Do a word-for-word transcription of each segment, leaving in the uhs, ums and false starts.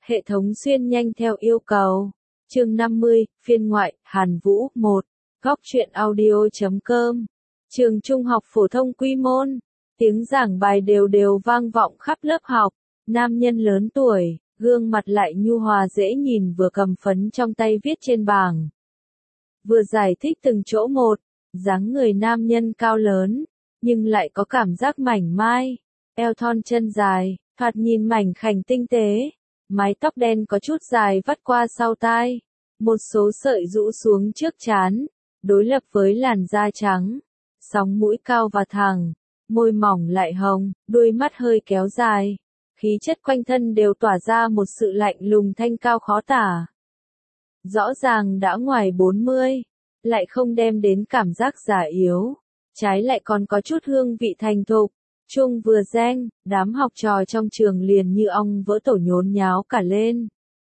Hệ thống xuyên nhanh theo yêu cầu. Chương năm mươi, phiên ngoại, Hàn Vũ, một. Góc truyện audio chấm com. Trường trung học phổ thông Quy Môn. Tiếng giảng bài đều đều vang vọng khắp lớp học. Nam nhân lớn tuổi, gương mặt lại nhu hòa dễ nhìn, vừa cầm phấn trong tay viết trên bảng, vừa giải thích từng chỗ một. Dáng người nam nhân cao lớn, nhưng lại có cảm giác mảnh mai, eo thon chân dài, thoạt nhìn mảnh khảnh tinh tế. Mái tóc đen có chút dài vắt qua sau tai, một số sợi rũ xuống trước trán, đối lập với làn da trắng, sóng mũi cao và thẳng, môi mỏng lại hồng, đuôi mắt hơi kéo dài. Khí chất quanh thân đều tỏa ra một sự lạnh lùng thanh cao khó tả. Rõ ràng đã ngoài bốn mươi, lại không đem đến cảm giác già yếu, trái lại còn có chút hương vị thành thục. Chuông vừa reng, đám học trò trong trường liền như ong vỡ tổ nhốn nháo cả lên.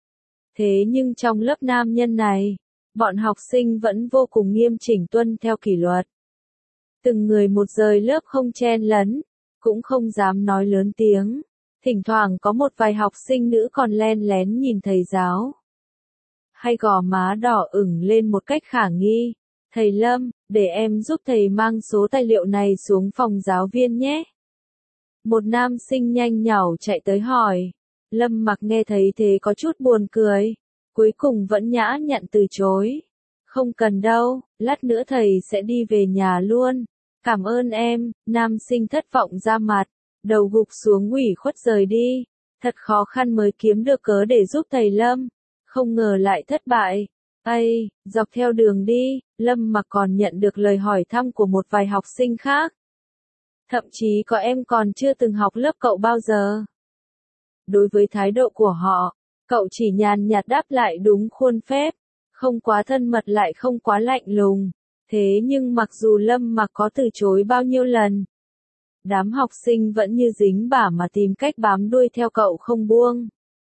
Thế nhưng trong lớp nam nhân này, bọn học sinh vẫn vô cùng nghiêm chỉnh tuân theo kỷ luật. Từng người một rời lớp không chen lấn, cũng không dám nói lớn tiếng. Thỉnh thoảng có một vài học sinh nữ còn len lén nhìn thầy giáo, hay gò má đỏ ửng lên một cách khả nghi. Thầy Lâm, để em giúp thầy mang số tài liệu này xuống phòng giáo viên nhé. Một nam sinh nhanh nhảu chạy tới hỏi. Lâm Mặc nghe thấy thế có chút buồn cười, cuối cùng vẫn nhã nhặn từ chối. Không cần đâu, lát nữa thầy sẽ đi về nhà luôn. Cảm ơn em. Nam sinh thất vọng ra mặt, đầu gục xuống ủy khuất rời đi. Thật khó khăn mới kiếm được cớ để giúp thầy Lâm, không ngờ lại thất bại. Ây, dọc theo đường đi, Lâm Mặc còn nhận được lời hỏi thăm của một vài học sinh khác. Thậm chí có em còn chưa từng học lớp cậu bao giờ. Đối với thái độ của họ, cậu chỉ nhàn nhạt đáp lại đúng khuôn phép, không quá thân mật lại không quá lạnh lùng. Thế nhưng mặc dù Lâm Mặc có từ chối bao nhiêu lần, đám học sinh vẫn như dính bả mà tìm cách bám đuôi theo cậu không buông.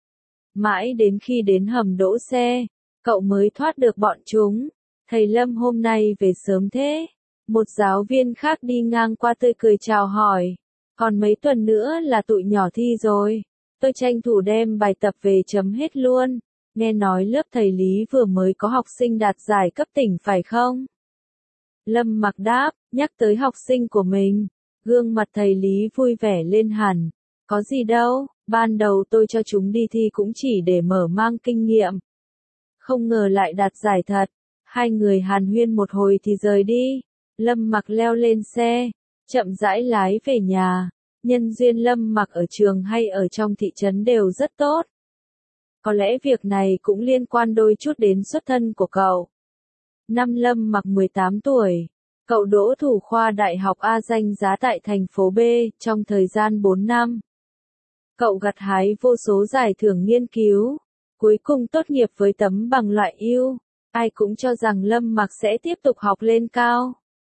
Mãi đến khi đến hầm đỗ xe, cậu mới thoát được bọn chúng. Thầy Lâm hôm nay về sớm thế? Một giáo viên khác đi ngang qua tươi cười chào hỏi. Còn mấy tuần nữa là tụi nhỏ thi rồi. Tôi tranh thủ đem bài tập về chấm hết luôn. Nghe nói lớp thầy Lý vừa mới có học sinh đạt giải cấp tỉnh phải không? Lâm Mặc đáp, nhắc tới học sinh của mình. Gương mặt thầy Lý vui vẻ lên hẳn. Có gì đâu, ban đầu tôi cho chúng đi thi cũng chỉ để mở mang kinh nghiệm. Không ngờ lại đạt giải thật. Hai người hàn huyên một hồi thì rời đi. Lâm Mặc leo lên xe, chậm rãi lái về nhà. Nhân duyên Lâm Mặc ở trường hay ở trong thị trấn đều rất tốt. Có lẽ việc này cũng liên quan đôi chút đến xuất thân của cậu. Năm Lâm Mặc mười tám tuổi, cậu đỗ thủ khoa Đại học A danh giá tại thành phố B, trong thời gian bốn năm. Cậu gặt hái vô số giải thưởng nghiên cứu, cuối cùng tốt nghiệp với tấm bằng loại ưu. Ai cũng cho rằng Lâm Mặc sẽ tiếp tục học lên cao,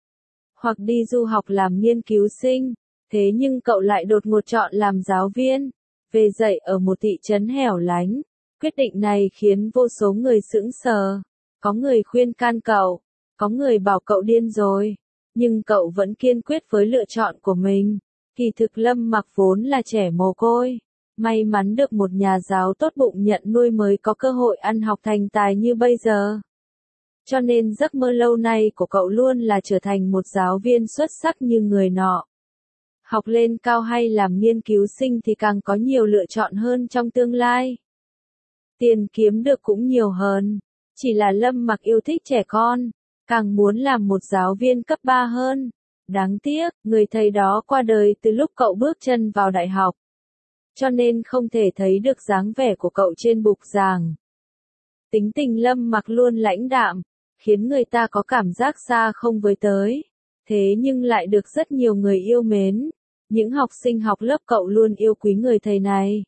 hoặc đi du học làm nghiên cứu sinh. Thế nhưng cậu lại đột ngột chọn làm giáo viên, về dạy ở một thị trấn hẻo lánh. Quyết định này khiến vô số người sững sờ. Có người khuyên can cậu, có người bảo cậu điên rồi. Nhưng cậu vẫn kiên quyết với lựa chọn của mình. Kỳ thực Lâm Mặc vốn là trẻ mồ côi, may mắn được một nhà giáo tốt bụng nhận nuôi mới có cơ hội ăn học thành tài như bây giờ. Cho nên giấc mơ lâu nay của cậu luôn là trở thành một giáo viên xuất sắc như người nọ. Học lên cao hay làm nghiên cứu sinh thì càng có nhiều lựa chọn hơn trong tương lai. Tiền kiếm được cũng nhiều hơn. Chỉ là Lâm Mặc yêu thích trẻ con, càng muốn làm một giáo viên cấp ba hơn. Đáng tiếc, người thầy đó qua đời từ lúc cậu bước chân vào đại học. Cho nên không thể thấy được dáng vẻ của cậu trên bục giảng. Tính tình Lâm Mặc luôn lãnh đạm, khiến người ta có cảm giác xa không với tới. Thế nhưng lại được rất nhiều người yêu mến. Những học sinh học lớp cậu luôn yêu quý người thầy này.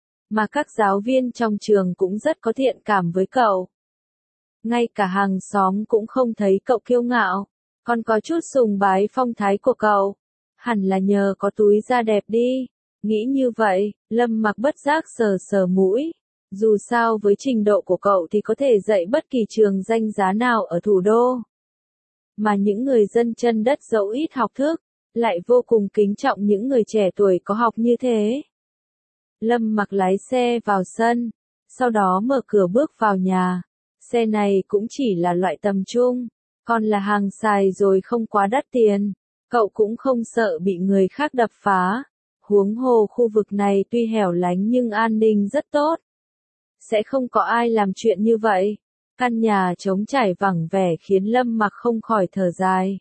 Mà các giáo viên trong trường cũng rất có thiện cảm với cậu. Ngay cả hàng xóm cũng không thấy cậu kiêu ngạo, còn có chút sùng bái phong thái của cậu. Hẳn là nhờ có túi da đẹp đi. Nghĩ như vậy, Lâm Mặc bất giác sờ sờ mũi. Dù sao với trình độ của cậu thì có thể dạy bất kỳ trường danh giá nào ở thủ đô. Mà những người dân chân đất dẫu ít học thức, lại vô cùng kính trọng những người trẻ tuổi có học như thế. Lâm Mặc lái xe vào sân, sau đó mở cửa bước vào nhà. Xe này cũng chỉ là loại tầm trung, còn là hàng xài rồi không quá đắt tiền. Cậu cũng không sợ bị người khác đập phá. Huống hồ khu vực này tuy hẻo lánh nhưng an ninh rất tốt. Sẽ không có ai làm chuyện như vậy. Căn nhà trống trải vắng vẻ khiến Lâm Mặc không khỏi thở dài.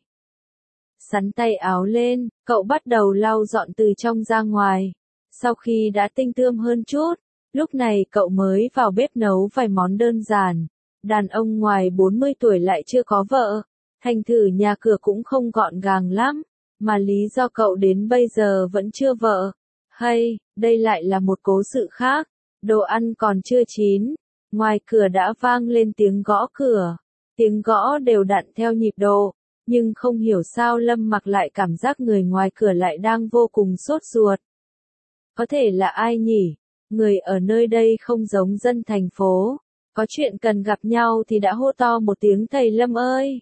Sắn tay áo lên, cậu bắt đầu lau dọn từ trong ra ngoài. Sau khi đã tinh tươm hơn chút, lúc này cậu mới vào bếp nấu vài món đơn giản. Đàn ông ngoài bốn mươi tuổi lại chưa có vợ, thành thử nhà cửa cũng không gọn gàng lắm, mà lý do cậu đến bây giờ vẫn chưa vợ. Hay, đây lại là một cố sự khác, đồ ăn còn chưa chín, ngoài cửa đã vang lên tiếng gõ cửa, tiếng gõ đều đặn theo nhịp độ, nhưng không hiểu sao Lâm Mặc lại cảm giác người ngoài cửa lại đang vô cùng sốt ruột. Có thể là ai nhỉ? Người ở nơi đây không giống dân thành phố. Có chuyện cần gặp nhau thì đã hô to một tiếng thầy Lâm ơi.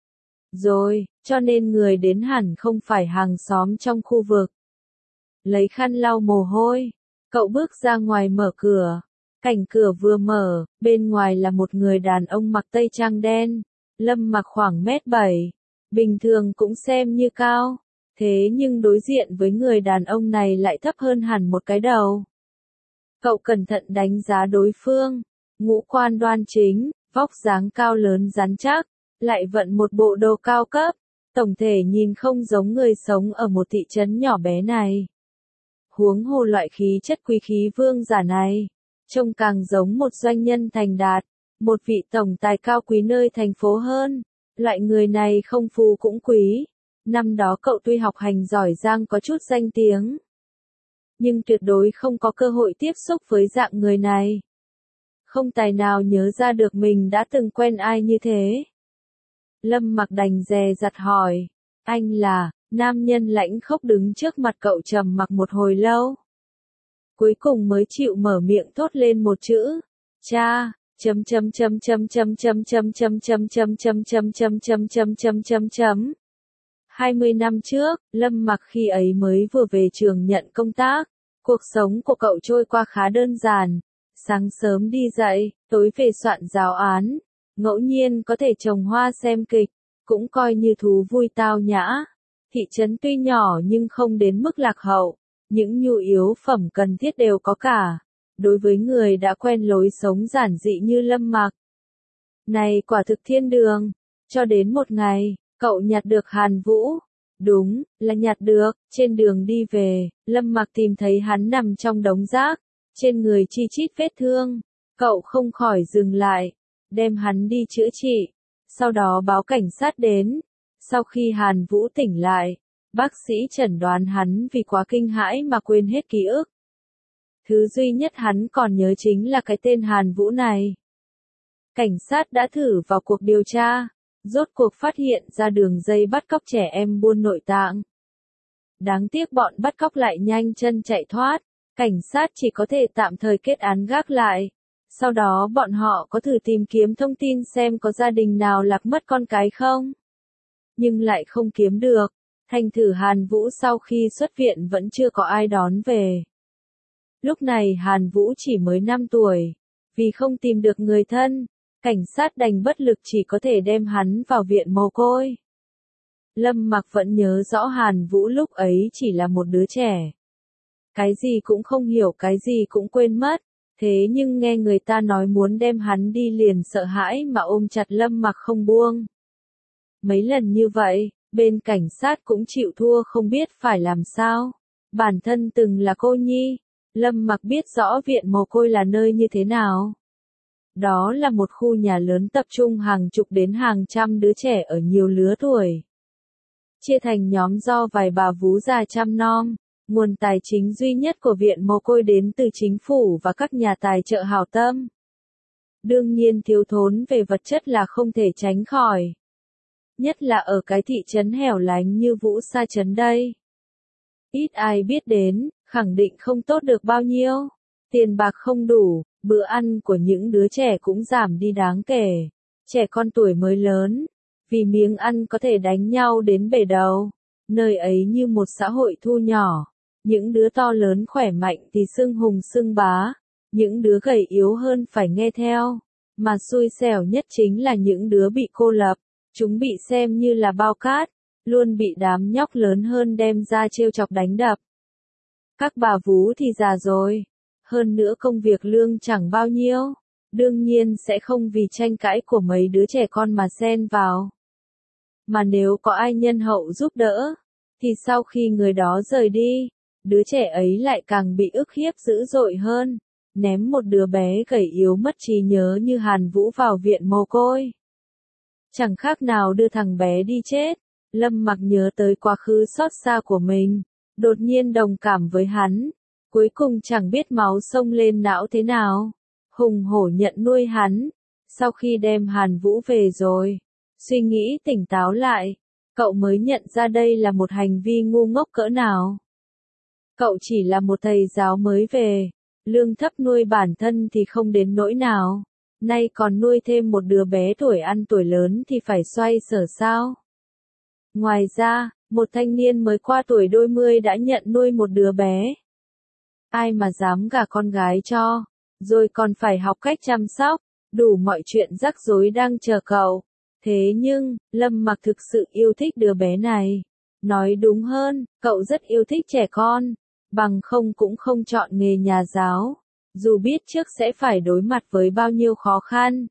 Rồi, cho nên người đến hẳn không phải hàng xóm trong khu vực. Lấy khăn lau mồ hôi, cậu bước ra ngoài mở cửa. Cảnh cửa vừa mở, bên ngoài là một người đàn ông mặc tây trang đen. Lâm Mặc khoảng mét bảy, bình thường cũng xem như cao. Thế nhưng đối diện với người đàn ông này lại thấp hơn hẳn một cái đầu. Cậu cẩn thận đánh giá đối phương. Ngũ quan đoan chính, vóc dáng cao lớn rắn chắc, lại vận một bộ đồ cao cấp, tổng thể nhìn không giống người sống ở một thị trấn nhỏ bé này. Huống hồ loại khí chất quý khí vương giả này, trông càng giống một doanh nhân thành đạt, một vị tổng tài cao quý nơi thành phố hơn. Loại người này không phú cũng quý. Năm đó cậu tuy học hành giỏi giang có chút danh tiếng, nhưng tuyệt đối không có cơ hội tiếp xúc với dạng người này. Không tài nào nhớ ra được mình đã từng quen ai như thế. Lâm Mặc đành dè dặt hỏi, anh là? Nam nhân lãnh khốc đứng trước mặt cậu trầm mặc một hồi lâu. Cuối cùng mới chịu mở miệng thốt lên một chữ, cha, chấm chấm chấm chấm chấm chấm chấm chấm chấm chấm chấm chấm chấm chấm chấm chấm chấm chấm. hai mươi năm trước, Lâm Mặc khi ấy mới vừa về trường nhận công tác, cuộc sống của cậu trôi qua khá đơn giản. Sáng sớm đi dậy, tối về soạn giáo án, ngẫu nhiên có thể trồng hoa xem kịch, cũng coi như thú vui tao nhã. Thị trấn tuy nhỏ nhưng không đến mức lạc hậu, những nhu yếu phẩm cần thiết đều có cả. Đối với người đã quen lối sống giản dị như Lâm Mặc, này quả thực thiên đường. Cho đến một ngày, cậu nhặt được Hàn Vũ. Đúng, là nhặt được. Trên đường đi về, Lâm Mặc tìm thấy hắn nằm trong đống rác, trên người chi chít vết thương. Cậu không khỏi dừng lại, đem hắn đi chữa trị, sau đó báo cảnh sát đến. Sau khi Hàn Vũ tỉnh lại, bác sĩ chẩn đoán hắn vì quá kinh hãi mà quên hết ký ức. Thứ duy nhất hắn còn nhớ chính là cái tên Hàn Vũ này. Cảnh sát đã thử vào cuộc điều tra, rốt cuộc phát hiện ra đường dây bắt cóc trẻ em buôn nội tạng. Đáng tiếc bọn bắt cóc lại nhanh chân chạy thoát, cảnh sát chỉ có thể tạm thời kết án gác lại. Sau đó bọn họ có thử tìm kiếm thông tin xem có gia đình nào lạc mất con cái không. Nhưng lại không kiếm được, thành thử Hàn Vũ sau khi xuất viện vẫn chưa có ai đón về. Lúc này Hàn Vũ chỉ mới năm tuổi, vì không tìm được người thân, cảnh sát đành bất lực chỉ có thể đem hắn vào viện mồ côi. Lâm Mặc vẫn nhớ rõ Hàn Vũ lúc ấy chỉ là một đứa trẻ. Cái gì cũng không hiểu, cái gì cũng quên mất, thế nhưng nghe người ta nói muốn đem hắn đi liền sợ hãi mà ôm chặt Lâm Mặc không buông. Mấy lần như vậy, bên cảnh sát cũng chịu thua không biết phải làm sao. Bản thân từng là cô nhi, Lâm Mặc biết rõ viện mồ côi là nơi như thế nào. Đó là một khu nhà lớn tập trung hàng chục đến hàng trăm đứa trẻ ở nhiều lứa tuổi. Chia thành nhóm do vài bà vú già chăm nom, nguồn tài chính duy nhất của viện mồ côi đến từ chính phủ và các nhà tài trợ hảo tâm. Đương nhiên thiếu thốn về vật chất là không thể tránh khỏi. Nhất là ở cái thị trấn hẻo lánh như Vũ Sa trấn đây. Ít ai biết đến, khẳng định không tốt được bao nhiêu. Tiền bạc không đủ, bữa ăn của những đứa trẻ cũng giảm đi đáng kể. Trẻ con tuổi mới lớn, vì miếng ăn có thể đánh nhau đến bể đầu. Nơi ấy như một xã hội thu nhỏ, những đứa to lớn khỏe mạnh thì xưng hùng xưng bá, những đứa gầy yếu hơn phải nghe theo, mà xui xẻo nhất chính là những đứa bị cô lập, chúng bị xem như là bao cát, luôn bị đám nhóc lớn hơn đem ra trêu chọc đánh đập. Các bà vú thì già rồi, hơn nữa công việc lương chẳng bao nhiêu, đương nhiên sẽ không vì tranh cãi của mấy đứa trẻ con mà xen vào. Mà nếu có ai nhân hậu giúp đỡ, thì sau khi người đó rời đi, đứa trẻ ấy lại càng bị ức hiếp dữ dội hơn, ném một đứa bé gầy yếu mất trí nhớ như Hàn Vũ vào viện mồ côi. Chẳng khác nào đưa thằng bé đi chết. Lâm Mặc nhớ tới quá khứ xót xa của mình, đột nhiên đồng cảm với hắn, cuối cùng chẳng biết máu sông lên não thế nào, hùng hổ nhận nuôi hắn. Sau khi đem Hàn Vũ về rồi, suy nghĩ tỉnh táo lại, cậu mới nhận ra đây là một hành vi ngu ngốc cỡ nào. Cậu chỉ là một thầy giáo mới về, lương thấp nuôi bản thân thì không đến nỗi nào, nay còn nuôi thêm một đứa bé tuổi ăn tuổi lớn thì phải xoay sở sao. Ngoài ra, một thanh niên mới qua tuổi đôi mươi đã nhận nuôi một đứa bé. Ai mà dám gả con gái cho, rồi còn phải học cách chăm sóc, đủ mọi chuyện rắc rối đang chờ cậu. Thế nhưng, Lâm Mặc thực sự yêu thích đứa bé này. Nói đúng hơn, cậu rất yêu thích trẻ con, bằng không cũng không chọn nghề nhà giáo, dù biết trước sẽ phải đối mặt với bao nhiêu khó khăn.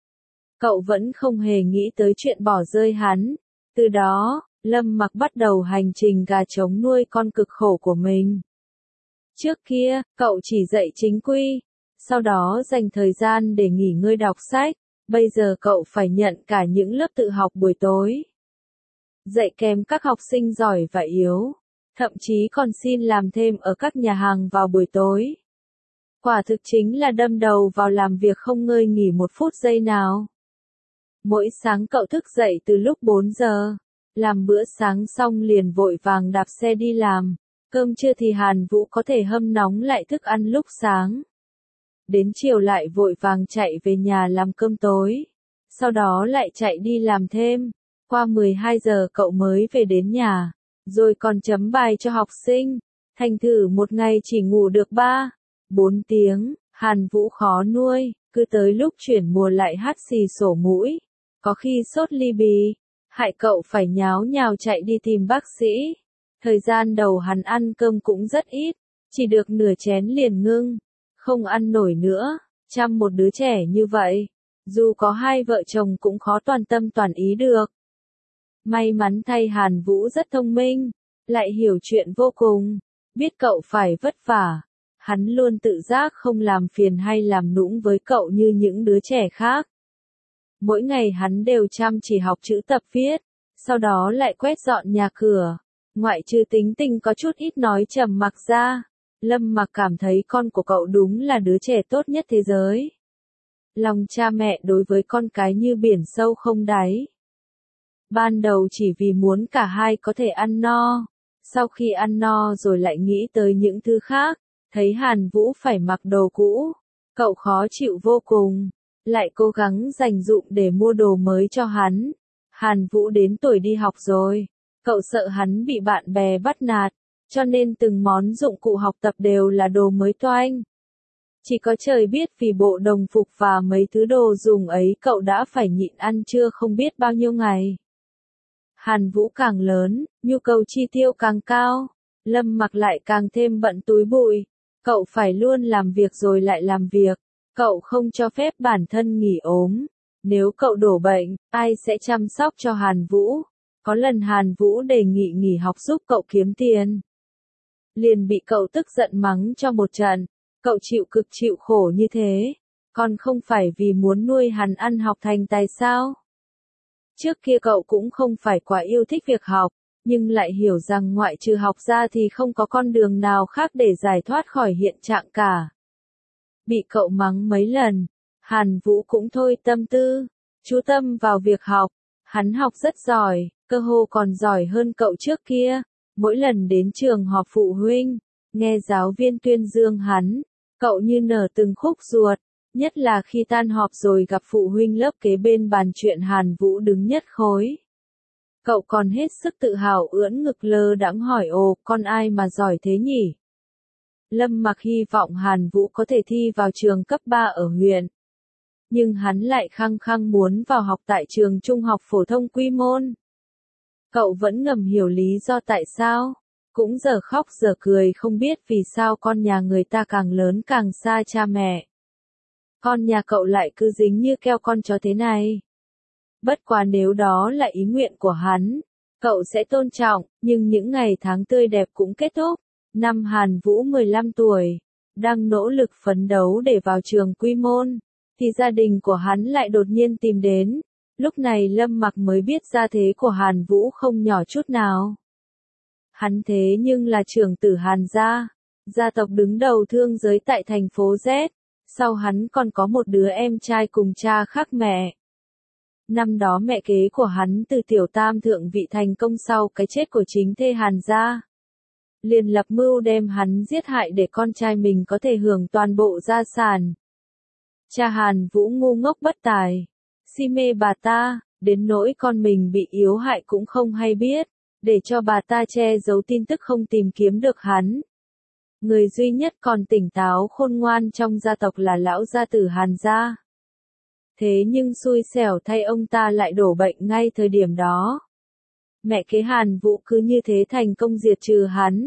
Cậu vẫn không hề nghĩ tới chuyện bỏ rơi hắn. Từ đó, Lâm Mặc bắt đầu hành trình gà trống nuôi con cực khổ của mình. Trước kia, cậu chỉ dạy chính quy, sau đó dành thời gian để nghỉ ngơi đọc sách, bây giờ cậu phải nhận cả những lớp tự học buổi tối. Dạy kèm các học sinh giỏi và yếu, thậm chí còn xin làm thêm ở các nhà hàng vào buổi tối. Quả thực chính là đâm đầu vào làm việc không ngơi nghỉ một phút giây nào. Mỗi sáng cậu thức dậy từ lúc bốn giờ, làm bữa sáng xong liền vội vàng đạp xe đi làm, cơm trưa thì Hàn Vũ có thể hâm nóng lại thức ăn lúc sáng. Đến chiều lại vội vàng chạy về nhà làm cơm tối, sau đó lại chạy đi làm thêm, qua mười hai giờ cậu mới về đến nhà, rồi còn chấm bài cho học sinh, thành thử một ngày chỉ ngủ được ba, bốn tiếng, Hàn Vũ khó nuôi, cứ tới lúc chuyển mùa lại hắt xì sổ mũi, có khi sốt ly bì, hại cậu phải nháo nhào chạy đi tìm bác sĩ. Thời gian đầu hắn ăn cơm cũng rất ít, chỉ được nửa chén liền ngưng, không ăn nổi nữa. Chăm một đứa trẻ như vậy, dù có hai vợ chồng cũng khó toàn tâm toàn ý được. May mắn thay Hàn Vũ rất thông minh, lại hiểu chuyện vô cùng, biết cậu phải vất vả. Hắn luôn tự giác không làm phiền hay làm nũng với cậu như những đứa trẻ khác. Mỗi ngày hắn đều chăm chỉ học chữ tập viết, sau đó lại quét dọn nhà cửa. Ngoại trừ tính tình có chút ít nói trầm mặc ra, Lâm Mặc cảm thấy con của cậu đúng là đứa trẻ tốt nhất thế giới. Lòng cha mẹ đối với con cái như biển sâu không đáy. Ban đầu chỉ vì muốn cả hai có thể ăn no, sau khi ăn no rồi lại nghĩ tới những thứ khác, thấy Hàn Vũ phải mặc đồ cũ, cậu khó chịu vô cùng, lại cố gắng dành dụm để mua đồ mới cho hắn. Hàn Vũ đến tuổi đi học rồi, cậu sợ hắn bị bạn bè bắt nạt, cho nên từng món dụng cụ học tập đều là đồ mới toanh. Chỉ có trời biết vì bộ đồng phục và mấy thứ đồ dùng ấy cậu đã phải nhịn ăn trưa không biết bao nhiêu ngày. Hàn Vũ càng lớn, nhu cầu chi tiêu càng cao, Lâm Mặc lại càng thêm bận túi bụi. Cậu phải luôn làm việc rồi lại làm việc, cậu không cho phép bản thân nghỉ ốm. Nếu cậu đổ bệnh, ai sẽ chăm sóc cho Hàn Vũ? Có lần Hàn Vũ đề nghị nghỉ học giúp cậu kiếm tiền, liền bị cậu tức giận mắng cho một trận. Cậu chịu cực chịu khổ như thế, còn không phải vì muốn nuôi hắn ăn học thành tài sao? Trước kia cậu cũng không phải quá yêu thích việc học, nhưng lại hiểu rằng ngoại trừ học ra thì không có con đường nào khác để giải thoát khỏi hiện trạng cả. Bị cậu mắng mấy lần, Hàn Vũ cũng thôi tâm tư, chú tâm vào việc học. Hắn học rất giỏi, cơ hồ còn giỏi hơn cậu trước kia. Mỗi lần đến trường họp phụ huynh, nghe giáo viên tuyên dương hắn, cậu như nở từng khúc ruột, nhất là khi tan họp rồi gặp phụ huynh lớp kế bên bàn chuyện Hàn Vũ đứng nhất khối. Cậu còn hết sức tự hào ưỡn ngực lơ đãng hỏi ồ, con ai mà giỏi thế nhỉ? Lâm Mặc hy vọng Hàn Vũ có thể thi vào trường cấp ba ở huyện. Nhưng hắn lại khăng khăng muốn vào học tại trường trung học phổ thông Quy Môn. Cậu vẫn ngầm hiểu lý do tại sao, cũng giờ khóc giờ cười không biết vì sao con nhà người ta càng lớn càng xa cha mẹ. Con nhà cậu lại cứ dính như keo con chó thế này. Bất quá nếu đó là ý nguyện của hắn, cậu sẽ tôn trọng, nhưng những ngày tháng tươi đẹp cũng kết thúc. Năm Hàn Vũ mười lăm tuổi, đang nỗ lực phấn đấu để vào trường Quy Môn, thì gia đình của hắn lại đột nhiên tìm đến. Lúc này Lâm Mặc mới biết gia thế của Hàn Vũ không nhỏ chút nào. Hắn thế nhưng là trưởng tử Hàn gia, gia tộc đứng đầu thương giới tại thành phố Z, sau hắn còn có một đứa em trai cùng cha khác mẹ. Năm đó mẹ kế của hắn từ tiểu tam thượng vị thành công sau cái chết của chính thê Hàn gia. Liền lập mưu đem hắn giết hại để con trai mình có thể hưởng toàn bộ gia sản. Cha Hàn Vũ ngu ngốc bất tài, si mê bà ta, đến nỗi con mình bị yếu hại cũng không hay biết, để cho bà ta che giấu tin tức không tìm kiếm được hắn. Người duy nhất còn tỉnh táo khôn ngoan trong gia tộc là lão gia tử Hàn gia. Thế nhưng xui xẻo thay ông ta lại đổ bệnh ngay thời điểm đó. Mẹ kế Hàn Vũ cứ như thế thành công diệt trừ hắn.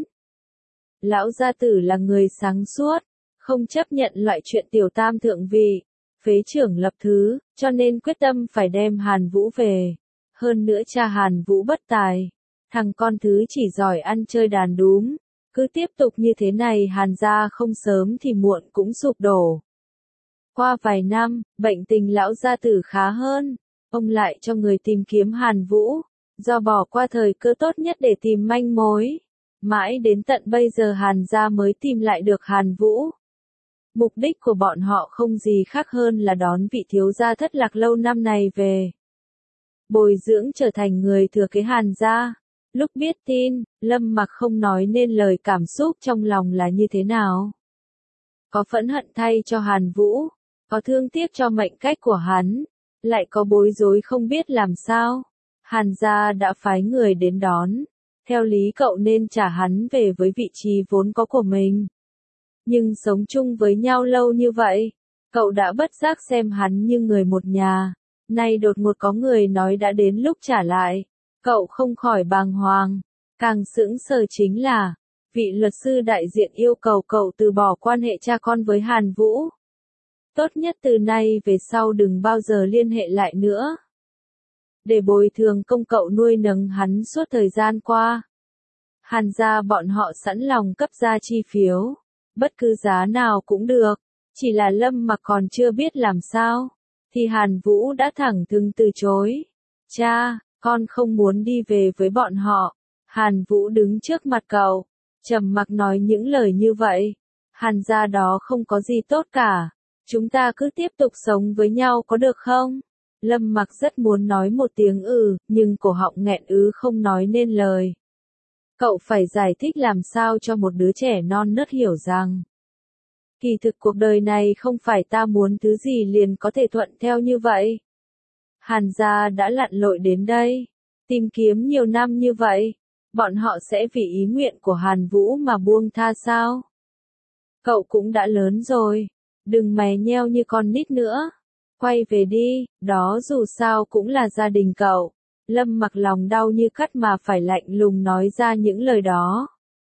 Lão gia tử là người sáng suốt, không chấp nhận loại chuyện tiểu tam thượng vị, phế trưởng lập thứ, cho nên quyết tâm phải đem Hàn Vũ về. Hơn nữa cha Hàn Vũ bất tài, thằng con thứ chỉ giỏi ăn chơi đàn đúm, cứ tiếp tục như thế này Hàn gia không sớm thì muộn cũng sụp đổ. Qua vài năm, bệnh tình lão gia tử khá hơn, ông lại cho người tìm kiếm Hàn Vũ, do bỏ qua thời cơ tốt nhất để tìm manh mối. Mãi đến tận bây giờ Hàn gia mới tìm lại được Hàn Vũ. Mục đích của bọn họ không gì khác hơn là đón vị thiếu gia thất lạc lâu năm này về. Bồi dưỡng trở thành người thừa kế Hàn gia. Lúc biết tin, Lâm Mặc không nói nên lời cảm xúc trong lòng là như thế nào. Có phẫn hận thay cho Hàn Vũ, có thương tiếc cho mệnh cách của hắn, lại có bối rối không biết làm sao. Hàn gia đã phái người đến đón, theo lý cậu nên trả hắn về với vị trí vốn có của mình. Nhưng sống chung với nhau lâu như vậy, cậu đã bất giác xem hắn như người một nhà, nay đột ngột có người nói đã đến lúc trả lại, cậu không khỏi bàng hoàng. Càng sững sờ chính là, vị luật sư đại diện yêu cầu cậu từ bỏ quan hệ cha con với Hàn Vũ. Tốt nhất từ nay về sau đừng bao giờ liên hệ lại nữa. Để bồi thường công cậu nuôi nấng hắn suốt thời gian qua. Hàn gia bọn họ sẵn lòng cấp ra chi phiếu, bất cứ giá nào cũng được, chỉ là Lâm Mặc còn chưa biết làm sao, thì Hàn Vũ đã thẳng thừng từ chối. Cha, con không muốn đi về với bọn họ. Hàn Vũ đứng trước mặt cậu, trầm mặc nói những lời như vậy. Hàn gia đó không có gì tốt cả, chúng ta cứ tiếp tục sống với nhau có được không? Lâm Mặc rất muốn nói một tiếng ừ, nhưng cổ họng nghẹn ứ không nói nên lời. Cậu phải giải thích làm sao cho một đứa trẻ non nớt hiểu rằng, kỳ thực cuộc đời này không phải ta muốn thứ gì liền có thể thuận theo như vậy. Hàn gia đã lặn lội đến đây, tìm kiếm nhiều năm như vậy, bọn họ sẽ vì ý nguyện của Hàn Vũ mà buông tha sao? Cậu cũng đã lớn rồi, đừng mè nheo như con nít nữa. Quay về đi, đó dù sao cũng là gia đình cậu. Lâm Mặc lòng đau như cắt mà phải lạnh lùng nói ra những lời đó.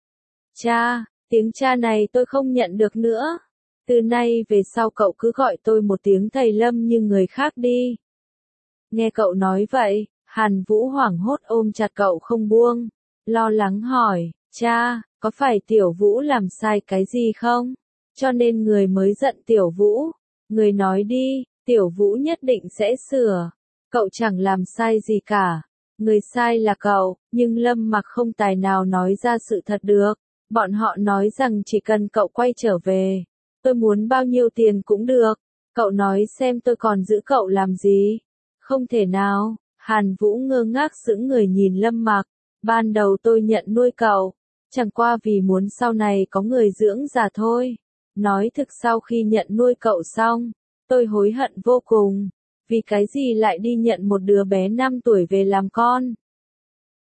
Cha, tiếng cha này tôi không nhận được nữa. Từ nay về sau cậu cứ gọi tôi một tiếng thầy Lâm như người khác đi. Nghe cậu nói vậy, Hàn Vũ hoảng hốt ôm chặt cậu không buông, lo lắng hỏi, cha, có phải Tiểu Vũ làm sai cái gì không? Cho nên người mới giận Tiểu Vũ. Người nói đi, Tiểu Vũ nhất định sẽ sửa. Cậu chẳng làm sai gì cả. Người sai là cậu, nhưng Lâm Mặc không tài nào nói ra sự thật được. Bọn họ nói rằng chỉ cần cậu quay trở về, tôi muốn bao nhiêu tiền cũng được. Cậu nói xem tôi còn giữ cậu làm gì? Không thể nào. Hàn Vũ ngơ ngác sững người nhìn Lâm Mặc. Ban đầu tôi nhận nuôi cậu, chẳng qua vì muốn sau này có người dưỡng già thôi. Nói thực sau khi nhận nuôi cậu xong, tôi hối hận vô cùng. Vì cái gì lại đi nhận một đứa bé năm tuổi về làm con?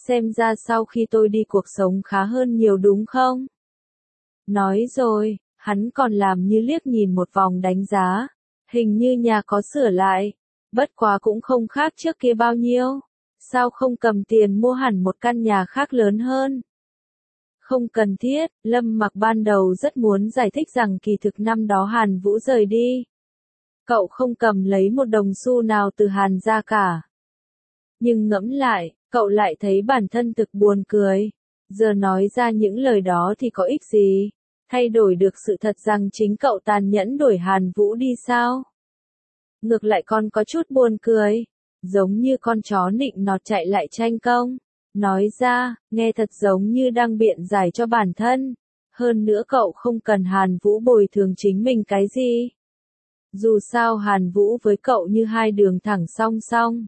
Xem ra sau khi tôi đi cuộc sống khá hơn nhiều đúng không? Nói rồi, hắn còn làm như liếc nhìn một vòng đánh giá. Hình như nhà có sửa lại. Bất quá cũng không khác trước kia bao nhiêu. Sao không cầm tiền mua hẳn một căn nhà khác lớn hơn? Không cần thiết, Lâm Mặc ban đầu rất muốn giải thích rằng kỳ thực năm đó Hàn Vũ rời đi. Cậu không cầm lấy một đồng xu nào từ Hàn gia cả. Nhưng ngẫm lại, cậu lại thấy bản thân thực buồn cười. Giờ nói ra những lời đó thì có ích gì? Thay đổi được sự thật rằng chính cậu tàn nhẫn đuổi Hàn Vũ đi sao? Ngược lại còn có chút buồn cười. Giống như con chó nịnh nọt chạy lại tranh công. Nói ra, nghe thật giống như đang biện giải cho bản thân. Hơn nữa cậu không cần Hàn Vũ bồi thường chính mình cái gì. Dù sao Hàn Vũ với cậu như hai đường thẳng song song.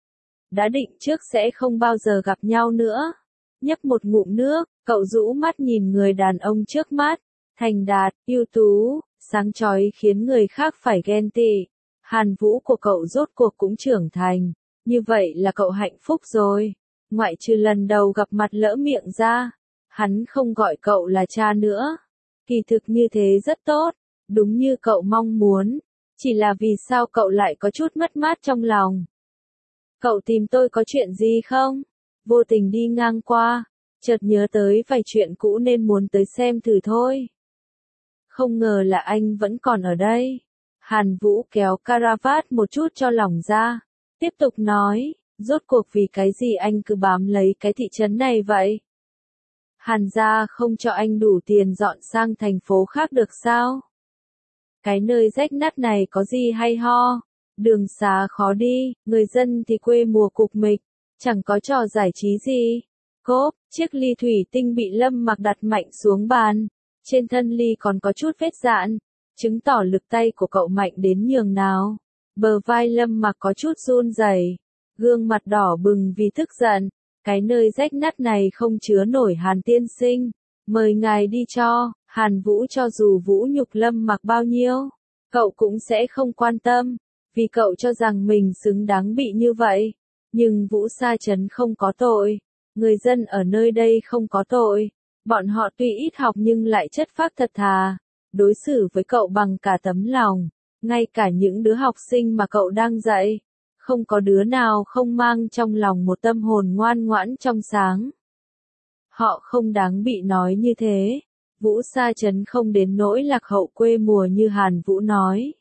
Đã định trước sẽ không bao giờ gặp nhau nữa. Nhấp một ngụm nước, cậu rũ mắt nhìn người đàn ông trước mắt. Thành đạt, ưu tú, sáng chói khiến người khác phải ghen tị. Hàn Vũ của cậu rốt cuộc cũng trưởng thành. Như vậy là cậu hạnh phúc rồi. Ngoại trừ lần đầu gặp mặt lỡ miệng ra. Hắn không gọi cậu là cha nữa. Kỳ thực như thế rất tốt. Đúng như cậu mong muốn. Chỉ là vì sao cậu lại có chút mất mát trong lòng. Cậu tìm tôi có chuyện gì không? Vô tình đi ngang qua. Chợt nhớ tới vài chuyện cũ nên muốn tới xem thử thôi. Không ngờ là anh vẫn còn ở đây. Hàn Vũ kéo caravat một chút cho lỏng ra. Tiếp tục nói, rốt cuộc vì cái gì anh cứ bám lấy cái thị trấn này vậy? Hàn gia không cho anh đủ tiền dọn sang thành phố khác được sao? Cái nơi rách nát này có gì hay ho? Đường xá khó đi, người dân thì quê mùa cục mịch, chẳng có trò giải trí gì. Cốp, chiếc ly thủy tinh bị Lâm Mặc đặt mạnh xuống bàn. Trên thân ly còn có chút vết dạn, chứng tỏ lực tay của cậu mạnh đến nhường nào. Bờ vai Lâm Mặc có chút run rẩy, gương mặt đỏ bừng vì tức giận. Cái nơi rách nát này không chứa nổi Hàn tiên sinh. Mời ngài đi cho, Hàn Vũ cho dù vũ nhục Lâm Mặc bao nhiêu, cậu cũng sẽ không quan tâm, vì cậu cho rằng mình xứng đáng bị như vậy. Nhưng Vũ Sa Trấn không có tội, người dân ở nơi đây không có tội. Bọn họ tuy ít học nhưng lại chất phác thật thà, đối xử với cậu bằng cả tấm lòng. Ngay cả những đứa học sinh mà cậu đang dạy, không có đứa nào không mang trong lòng một tâm hồn ngoan ngoãn trong sáng. Họ không đáng bị nói như thế. Vũ Sa Trấn không đến nỗi lạc hậu quê mùa như Hàn Vũ nói.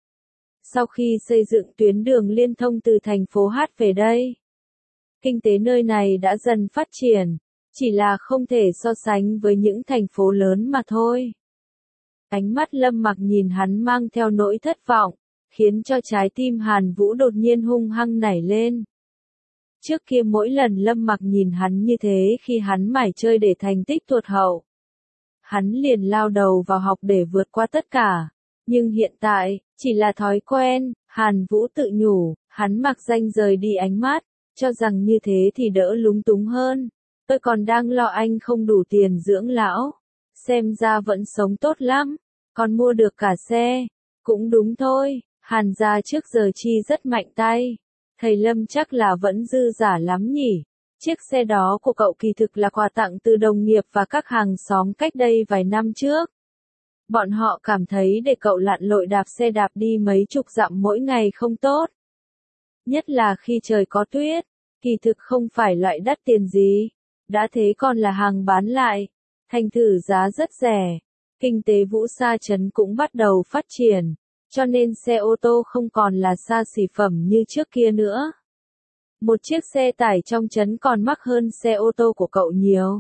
Sau khi xây dựng tuyến đường liên thông từ thành phố Hát về đây, kinh tế nơi này đã dần phát triển, chỉ là không thể so sánh với những thành phố lớn mà thôi. Ánh mắt Lâm Mặc nhìn hắn mang theo nỗi thất vọng, khiến cho trái tim Hàn Vũ đột nhiên hung hăng nảy lên. Trước kia mỗi lần Lâm Mặc nhìn hắn như thế khi hắn mải chơi để thành tích tụt hậu, hắn liền lao đầu vào học để vượt qua tất cả. Nhưng hiện tại, chỉ là thói quen, Hàn Vũ tự nhủ, hắn mặc danh rời đi ánh mắt, cho rằng như thế thì đỡ lúng túng hơn. Tôi còn đang lo anh không đủ tiền dưỡng lão. Xem ra vẫn sống tốt lắm, còn mua được cả xe. Cũng đúng thôi, Hàn gia trước giờ chi rất mạnh tay. Thầy Lâm chắc là vẫn dư giả lắm nhỉ. Chiếc xe đó của cậu kỳ thực là quà tặng từ đồng nghiệp và các hàng xóm cách đây vài năm trước. Bọn họ cảm thấy để cậu lặn lội đạp xe đạp đi mấy chục dặm mỗi ngày không tốt. Nhất là khi trời có tuyết, kỳ thực không phải loại đắt tiền gì. Đã thế còn là hàng bán lại, thành thử giá rất rẻ. Kinh tế Vũ Sa Trấn cũng bắt đầu phát triển, cho nên xe ô tô không còn là xa xỉ phẩm như trước kia nữa. Một chiếc xe tải trong trấn còn mắc hơn xe ô tô của cậu nhiều.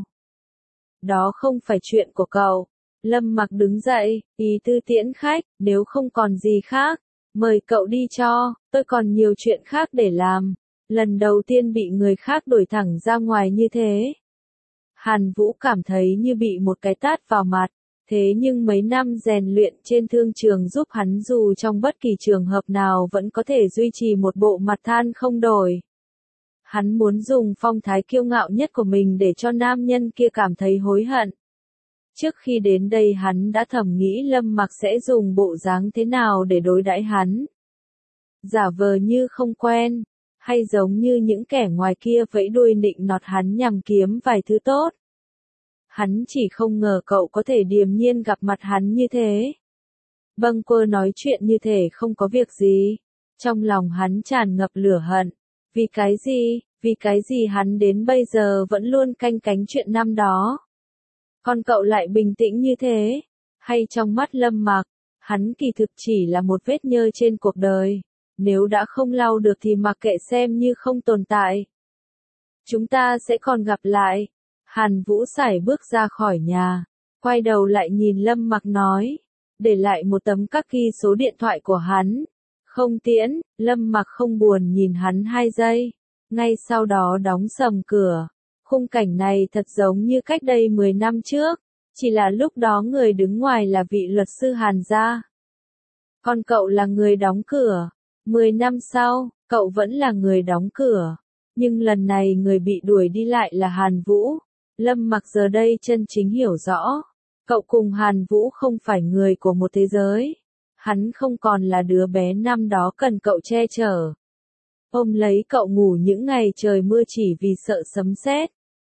Đó không phải chuyện của cậu. Lâm Mặc đứng dậy, ý tư tiễn khách, nếu không còn gì khác, mời cậu đi cho, tôi còn nhiều chuyện khác để làm. Lần đầu tiên bị người khác đuổi thẳng ra ngoài như thế. Hàn Vũ cảm thấy như bị một cái tát vào mặt, thế nhưng mấy năm rèn luyện trên thương trường giúp hắn dù trong bất kỳ trường hợp nào vẫn có thể duy trì một bộ mặt than không đổi. Hắn muốn dùng phong thái kiêu ngạo nhất của mình để cho nam nhân kia cảm thấy hối hận. Trước khi đến đây hắn đã thầm nghĩ Lâm Mặc sẽ dùng bộ dáng thế nào để đối đãi hắn. Giả vờ như không quen, hay giống như những kẻ ngoài kia vẫy đuôi nịnh nọt hắn nhằm kiếm vài thứ tốt. Hắn chỉ không ngờ cậu có thể điềm nhiên gặp mặt hắn như thế. Bâng quơ nói chuyện như thể không có việc gì. Trong lòng hắn tràn ngập lửa hận. Vì cái gì, vì cái gì hắn đến bây giờ vẫn luôn canh cánh chuyện năm đó. Còn cậu lại bình tĩnh như thế. Hay trong mắt Lâm Mặc, hắn kỳ thực chỉ là một vết nhơ trên cuộc đời. Nếu đã không lau được thì mặc kệ xem như không tồn tại. Chúng ta sẽ còn gặp lại. Hàn Vũ sải bước ra khỏi nhà. Quay đầu lại nhìn Lâm Mặc nói. Để lại một tấm các ghi số điện thoại của hắn. Không tiễn, Lâm Mặc không buồn nhìn hắn hai giây. Ngay sau đó đóng sầm cửa. Khung cảnh này thật giống như cách đây mười năm trước. Chỉ là lúc đó người đứng ngoài là vị luật sư Hàn gia. Còn cậu là người đóng cửa. Mười năm sau, cậu vẫn là người đóng cửa. Nhưng lần này người bị đuổi đi lại là Hàn Vũ. Lâm Mặc giờ đây chân chính hiểu rõ. Cậu cùng Hàn Vũ không phải người của một thế giới. Hắn không còn là đứa bé năm đó cần cậu che chở. Ôm lấy cậu ngủ những ngày trời mưa chỉ vì sợ sấm sét.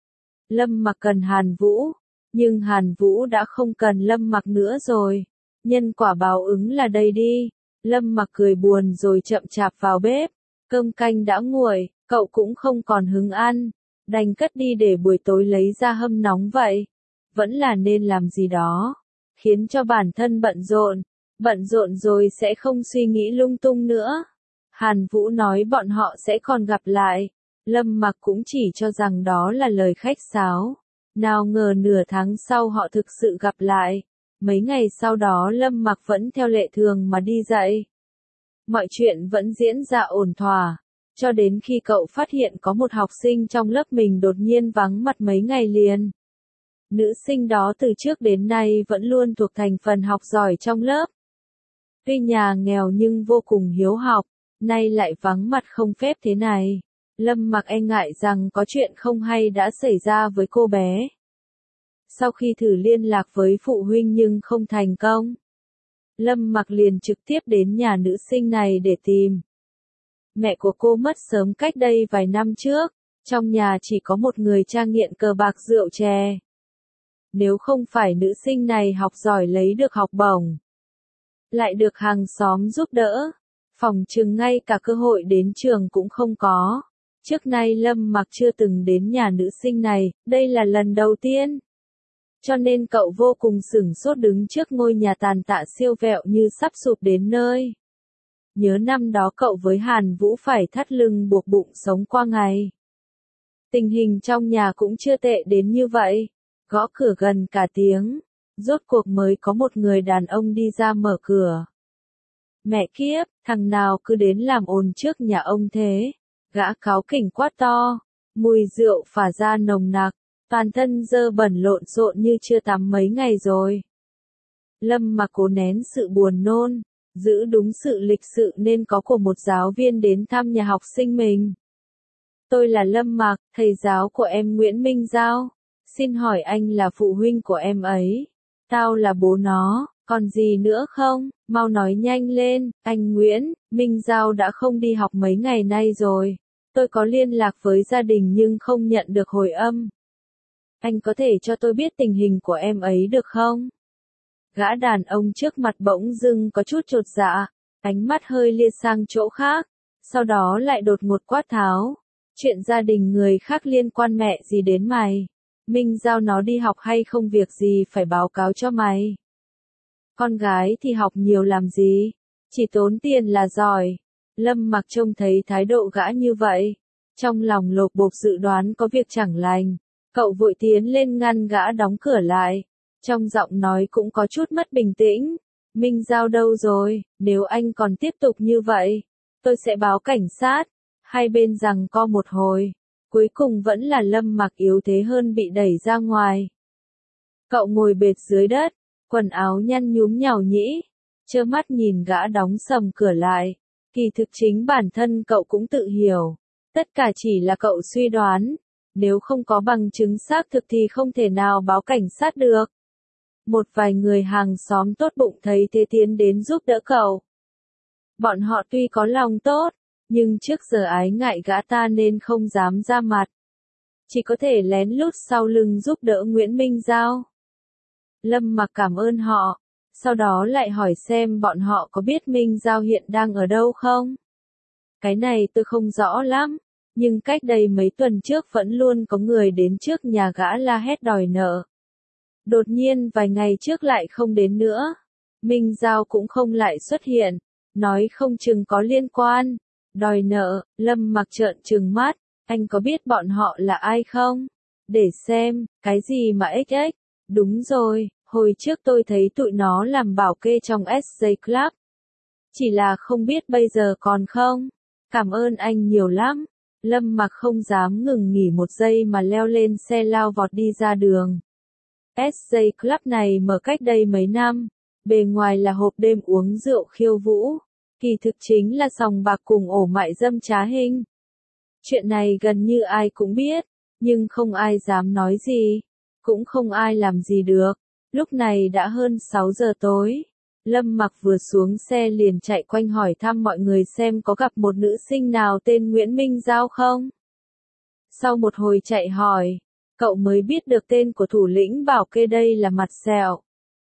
Lâm Mặc cần Hàn Vũ. Nhưng Hàn Vũ đã không cần Lâm Mặc nữa rồi. Nhân quả báo ứng là đây đi. Lâm Mặc cười buồn rồi chậm chạp vào bếp. Cơm canh đã nguội, cậu cũng không còn hứng ăn. Đành cất đi để buổi tối lấy ra hâm nóng vậy. Vẫn là nên làm gì đó. Khiến cho bản thân bận rộn. Bận rộn rồi sẽ không suy nghĩ lung tung nữa. Hàn Vũ nói bọn họ sẽ còn gặp lại. Lâm Mặc cũng chỉ cho rằng đó là lời khách sáo. Nào ngờ nửa tháng sau họ thực sự gặp lại. Mấy ngày sau đó Lâm Mặc vẫn theo lệ thường mà đi dạy. Mọi chuyện vẫn diễn ra ổn thỏa. Cho đến khi cậu phát hiện có một học sinh trong lớp mình đột nhiên vắng mặt mấy ngày liền. Nữ sinh đó từ trước đến nay vẫn luôn thuộc thành phần học giỏi trong lớp. Tuy nhà nghèo nhưng vô cùng hiếu học, nay lại vắng mặt không phép thế này. Lâm Mặc e ngại rằng có chuyện không hay đã xảy ra với cô bé. Sau khi thử liên lạc với phụ huynh nhưng không thành công, Lâm Mặc liền trực tiếp đến nhà nữ sinh này để tìm. Mẹ của cô mất sớm cách đây vài năm trước, trong nhà chỉ có một người cha nghiện cờ bạc rượu chè. Nếu không phải nữ sinh này học giỏi lấy được học bổng, lại được hàng xóm giúp đỡ, phòng chừng ngay cả cơ hội đến trường cũng không có. Trước nay Lâm Mặc chưa từng đến nhà nữ sinh này, đây là lần đầu tiên. Cho nên cậu vô cùng sửng sốt đứng trước ngôi nhà tàn tạ siêu vẹo như sắp sụp đến nơi. Nhớ năm đó cậu với Hàn Vũ phải thắt lưng buộc bụng sống qua ngày. Tình hình trong nhà cũng chưa tệ đến như vậy. Gõ cửa gần cả tiếng. Rốt cuộc mới có một người đàn ông đi ra mở cửa. Mẹ kiếp, thằng nào cứ đến làm ồn trước nhà ông thế. Gã cáu kỉnh quát to. Mùi rượu phả ra nồng nặc. Toàn thân dơ bẩn lộn xộn như chưa tắm mấy ngày rồi. Lâm Mặc cố nén sự buồn nôn. Giữ đúng sự lịch sự nên có của một giáo viên đến thăm nhà học sinh mình. Tôi là Lâm Mặc, thầy giáo của em Nguyễn Minh Giao. Xin hỏi anh là phụ huynh của em ấy. Tao là bố nó, còn gì nữa không? Mau nói nhanh lên, anh Nguyễn, Minh Giao đã không đi học mấy ngày nay rồi. Tôi có liên lạc với gia đình nhưng không nhận được hồi âm. Anh có thể cho tôi biết tình hình của em ấy được không? Gã đàn ông trước mặt bỗng dưng có chút chột dạ, ánh mắt hơi lia sang chỗ khác, sau đó lại đột ngột quát tháo. Chuyện gia đình người khác liên quan mẹ gì đến mày? Minh Giao nó đi học hay không việc gì phải báo cáo cho mày? Con gái thì học nhiều làm gì? Chỉ tốn tiền là giỏi. Lâm Mặc trông thấy thái độ gã như vậy. Trong lòng lột bột dự đoán có việc chẳng lành. Cậu vội tiến lên ngăn gã đóng cửa lại. Trong giọng nói cũng có chút mất bình tĩnh. Minh Giao đâu rồi? Nếu anh còn tiếp tục như vậy, tôi sẽ báo cảnh sát. Hai bên giằng co một hồi. Cuối cùng vẫn là Lâm Mặc yếu thế hơn bị đẩy ra ngoài. Cậu ngồi bệt dưới đất, quần áo nhăn nhúm nhàu nhĩ, trơ mắt nhìn gã đóng sầm cửa lại. Kỳ thực chính bản thân cậu cũng tự hiểu. Tất cả chỉ là cậu suy đoán. Nếu không có bằng chứng xác thực thì không thể nào báo cảnh sát được. Một vài người hàng xóm tốt bụng thấy thế tiến đến giúp đỡ cậu. Bọn họ tuy có lòng tốt, nhưng trước giờ ái ngại gã ta nên không dám ra mặt. Chỉ có thể lén lút sau lưng giúp đỡ Nguyễn Minh Giao. Lâm Mặc cảm ơn họ, sau đó lại hỏi xem bọn họ có biết Minh Giao hiện đang ở đâu không? Cái này tôi không rõ lắm, nhưng cách đây mấy tuần trước vẫn luôn có người đến trước nhà gã la hét đòi nợ. Đột nhiên vài ngày trước lại không đến nữa. Minh Giao cũng không lại xuất hiện, nói không chừng có liên quan. Đòi nợ, Lâm Mặc trợn trừng mắt, anh có biết bọn họ là ai không? Để xem, cái gì mà ích ích? Đúng rồi, hồi trước tôi thấy tụi nó làm bảo kê trong ét gi Club. Chỉ là không biết bây giờ còn không? Cảm ơn anh nhiều lắm. Lâm Mặc không dám ngừng nghỉ một giây mà leo lên xe lao vọt đi ra đường. ét gi Club này mở cách đây mấy năm, bề ngoài là hộp đêm uống rượu khiêu vũ, kỳ thực chính là sòng bạc cùng ổ mại dâm trá hình. Chuyện này gần như ai cũng biết, nhưng không ai dám nói gì, cũng không ai làm gì được. Lúc này đã hơn sáu giờ tối. Lâm Mặc vừa xuống xe liền chạy quanh hỏi thăm mọi người xem có gặp một nữ sinh nào tên Nguyễn Minh Giao không. Sau một hồi chạy hỏi, cậu mới biết được tên của thủ lĩnh bảo kê đây là Mặt Sẹo.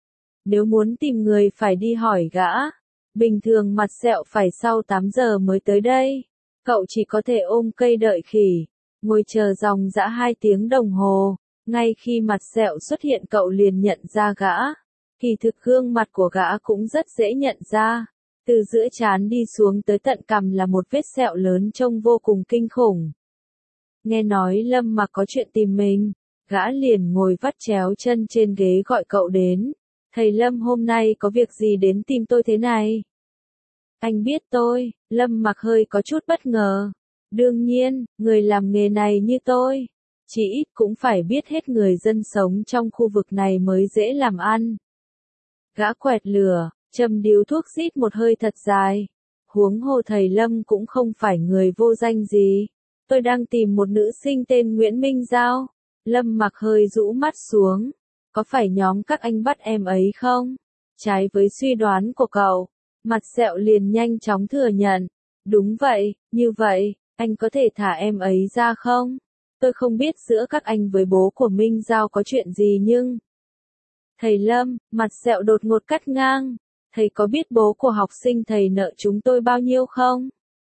Nếu muốn tìm người phải đi hỏi gã. Bình thường Mặt Sẹo phải sau tám giờ mới tới đây. Cậu chỉ có thể ôm cây đợi khỉ, ngồi chờ dòng dã hai tiếng đồng hồ. Ngay khi Mặt Sẹo xuất hiện cậu liền nhận ra gã. Kỳ thực gương mặt của gã cũng rất dễ nhận ra. Từ giữa trán đi xuống tới tận cằm là một vết sẹo lớn trông vô cùng kinh khủng. Nghe nói Lâm Mặc có chuyện tìm mình, gã liền ngồi vắt chéo chân trên ghế gọi cậu đến. Thầy Lâm hôm nay có việc gì đến tìm tôi thế này? Anh biết tôi, Lâm Mặc hơi có chút bất ngờ. Đương nhiên, người làm nghề này như tôi, chỉ ít cũng phải biết hết người dân sống trong khu vực này mới dễ làm ăn. Gã quẹt lửa, châm điếu thuốc rít một hơi thật dài. Huống hồ thầy Lâm cũng không phải người vô danh gì. Tôi đang tìm một nữ sinh tên Nguyễn Minh Giao. Lâm Mặc hơi rũ mắt xuống. Có phải nhóm các anh bắt em ấy không? Trái với suy đoán của cậu, Mặt Sẹo liền nhanh chóng thừa nhận. Đúng vậy, như vậy, anh có thể thả em ấy ra không? Tôi không biết giữa các anh với bố của Minh Giao có chuyện gì nhưng... Thầy Lâm, Mặt Sẹo đột ngột cắt ngang. Thầy có biết bố của học sinh thầy nợ chúng tôi bao nhiêu không?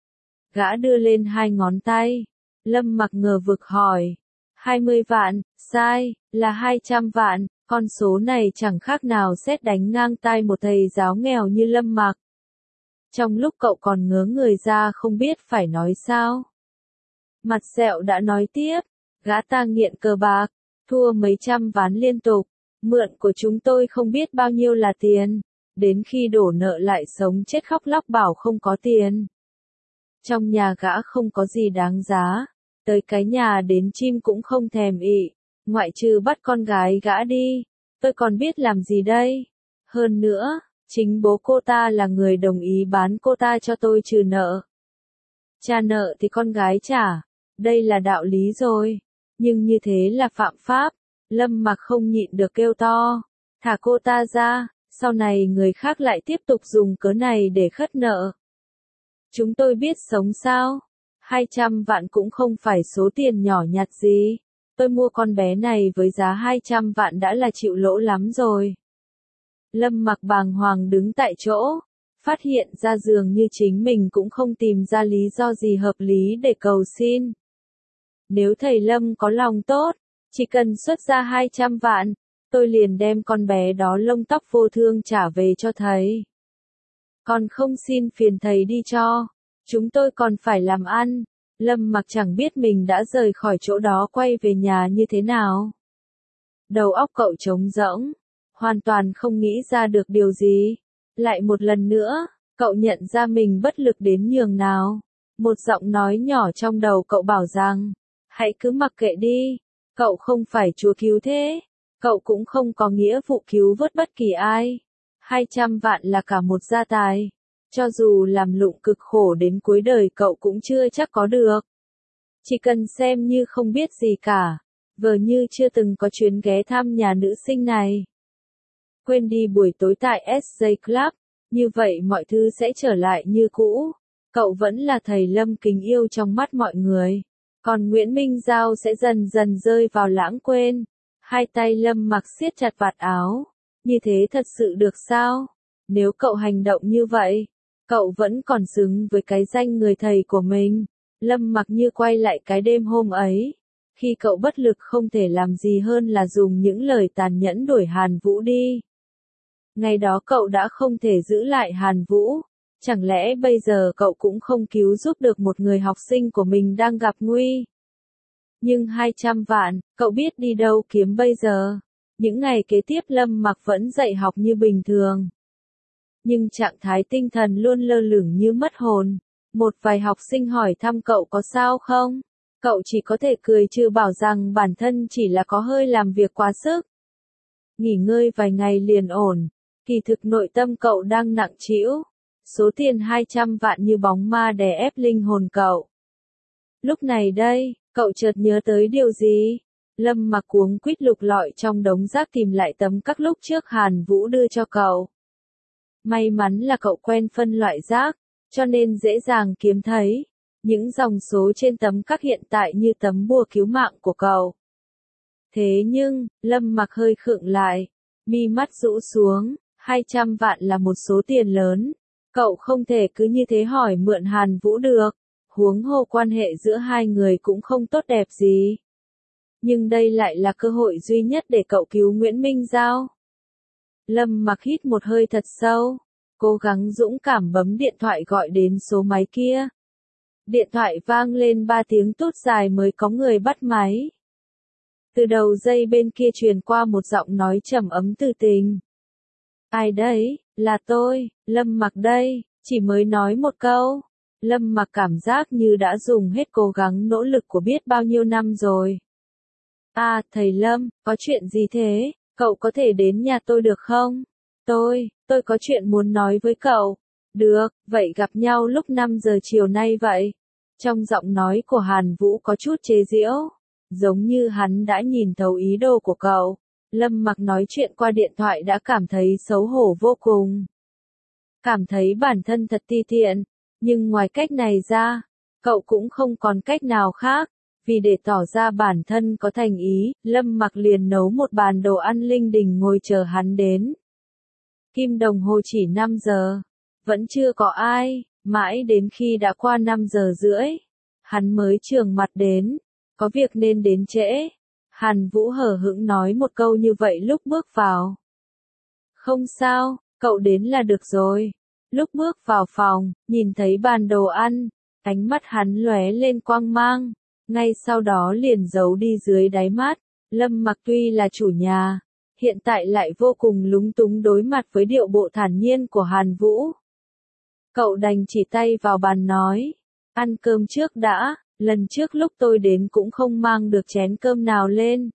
Gã đưa lên hai ngón tay. Lâm Mặc ngờ vực hỏi. hai mươi vạn, sai, là hai trăm vạn, con số này chẳng khác nào sét đánh ngang tai một thầy giáo nghèo như Lâm Mặc. Trong lúc cậu còn ngớ người ra không biết phải nói sao. Mặt Sẹo đã nói tiếp, gã ta nghiện cờ bạc, thua mấy trăm ván liên tục, mượn của chúng tôi không biết bao nhiêu là tiền, đến khi đổ nợ lại sống chết khóc lóc bảo không có tiền. Trong nhà gã không có gì đáng giá, tới cái nhà đến chim cũng không thèm ị, ngoại trừ bắt con gái gã đi, tôi còn biết làm gì đây. Hơn nữa, chính bố cô ta là người đồng ý bán cô ta cho tôi trừ nợ. Trả nợ thì con gái trả, đây là đạo lý rồi, nhưng như thế là phạm pháp. Lâm Mặc không nhịn được kêu to, thả cô ta ra, sau này người khác lại tiếp tục dùng cớ này để khất nợ. Chúng tôi biết sống sao? hai trăm vạn cũng không phải số tiền nhỏ nhặt gì. Tôi mua con bé này với giá hai trăm vạn đã là chịu lỗ lắm rồi. Lâm Mặc bàng hoàng đứng tại chỗ, phát hiện ra dường như chính mình cũng không tìm ra lý do gì hợp lý để cầu xin. Nếu thầy Lâm có lòng tốt, chỉ cần xuất ra hai trăm vạn, tôi liền đem con bé đó lông tóc vô thương trả về cho thầy. Còn không xin phiền thầy đi cho, chúng tôi còn phải làm ăn. Lâm Mặc chẳng biết mình đã rời khỏi chỗ đó quay về nhà như thế nào. Đầu óc cậu trống rỗng, hoàn toàn không nghĩ ra được điều gì. Lại một lần nữa, cậu nhận ra mình bất lực đến nhường nào. Một giọng nói nhỏ trong đầu cậu bảo rằng, hãy cứ mặc kệ đi, cậu không phải Chúa cứu thế, cậu cũng không có nghĩa vụ cứu vớt bất kỳ ai. hai trăm vạn là cả một gia tài. Cho dù làm lụng cực khổ đến cuối đời cậu cũng chưa chắc có được. Chỉ cần xem như không biết gì cả, vờ như chưa từng có chuyến ghé thăm nhà nữ sinh này. Quên đi buổi tối tại ét gi Club, như vậy mọi thứ sẽ trở lại như cũ. Cậu cậu vẫn là thầy Lâm kính yêu trong mắt mọi người. Còn Nguyễn Minh Giao sẽ dần dần rơi vào lãng quên. Hai tay Lâm Mặc siết chặt vạt áo. Như thế thật sự được sao? Nếu cậu hành động như vậy, cậu vẫn còn xứng với cái danh người thầy của mình. Lâm Mặc như quay lại cái đêm hôm ấy. Khi cậu bất lực không thể làm gì hơn là dùng những lời tàn nhẫn đuổi Hàn Vũ đi. Ngày đó cậu đã không thể giữ lại Hàn Vũ. Chẳng lẽ bây giờ cậu cũng không cứu giúp được một người học sinh của mình đang gặp nguy? Nhưng hai trăm vạn, cậu biết đi đâu kiếm bây giờ? Những ngày kế tiếp Lâm Mặc vẫn dạy học như bình thường. Nhưng trạng thái tinh thần luôn lơ lửng như mất hồn. Một vài học sinh hỏi thăm cậu có sao không? Cậu chỉ có thể cười trừ bảo rằng bản thân chỉ là có hơi làm việc quá sức. Nghỉ ngơi vài ngày liền ổn. Kỳ thực nội tâm cậu đang nặng trĩu. Số tiền hai trăm vạn như bóng ma đè ép linh hồn cậu. Lúc này đây, cậu chợt nhớ tới điều gì? Lâm Mặc cuống quýt lục lọi trong đống rác tìm lại tấm các lúc trước Hàn Vũ đưa cho cậu. May mắn là cậu quen phân loại rác, cho nên dễ dàng kiếm thấy. Những dòng số trên tấm các hiện tại như tấm bùa cứu mạng của cậu. Thế nhưng, Lâm Mặc hơi khựng lại, mi mắt rũ xuống, hai trăm vạn là một số tiền lớn. Cậu không thể cứ như thế hỏi mượn Hàn Vũ được, huống hồ quan hệ giữa hai người cũng không tốt đẹp gì. Nhưng đây lại là cơ hội duy nhất để cậu cứu Nguyễn Minh Giao. Lâm Mặc hít một hơi thật sâu, cố gắng dũng cảm bấm điện thoại gọi đến số máy kia. Điện thoại vang lên ba tiếng tút dài mới có người bắt máy. Từ đầu dây bên kia truyền qua một giọng nói trầm ấm từ tình. Ai đấy, là tôi, Lâm Mặc đây, chỉ mới nói một câu. Lâm Mặc cảm giác như đã dùng hết cố gắng nỗ lực của biết bao nhiêu năm rồi. À, thầy Lâm, có chuyện gì thế? Cậu có thể đến nhà tôi được không? Tôi, tôi có chuyện muốn nói với cậu. Được, vậy gặp nhau lúc năm giờ chiều nay vậy. Trong giọng nói của Hàn Vũ có chút chế giễu, giống như hắn đã nhìn thấu ý đồ của cậu. Lâm Mặc nói chuyện qua điện thoại đã cảm thấy xấu hổ vô cùng. Cảm thấy bản thân thật ti tiện, nhưng ngoài cách này ra, cậu cũng không còn cách nào khác. Vì để tỏ ra bản thân có thành ý, Lâm Mặc liền nấu một bàn đồ ăn linh đình ngồi chờ hắn đến. Kim đồng hồ chỉ năm giờ, vẫn chưa có ai, mãi đến khi đã qua năm giờ rưỡi, hắn mới chưởng mặt đến, có việc nên đến trễ. Hàn Vũ hờ hững nói một câu như vậy lúc bước vào. Không sao, cậu đến là được rồi. Lúc bước vào phòng, nhìn thấy bàn đồ ăn, ánh mắt hắn lóe lên quang mang, ngay sau đó liền giấu đi dưới đáy mắt. Lâm Mặc tuy là chủ nhà, hiện tại lại vô cùng lúng túng đối mặt với điệu bộ thản nhiên của Hàn Vũ. Cậu đành chỉ tay vào bàn nói, ăn cơm trước đã, lần trước lúc tôi đến cũng không mang được chén cơm nào lên.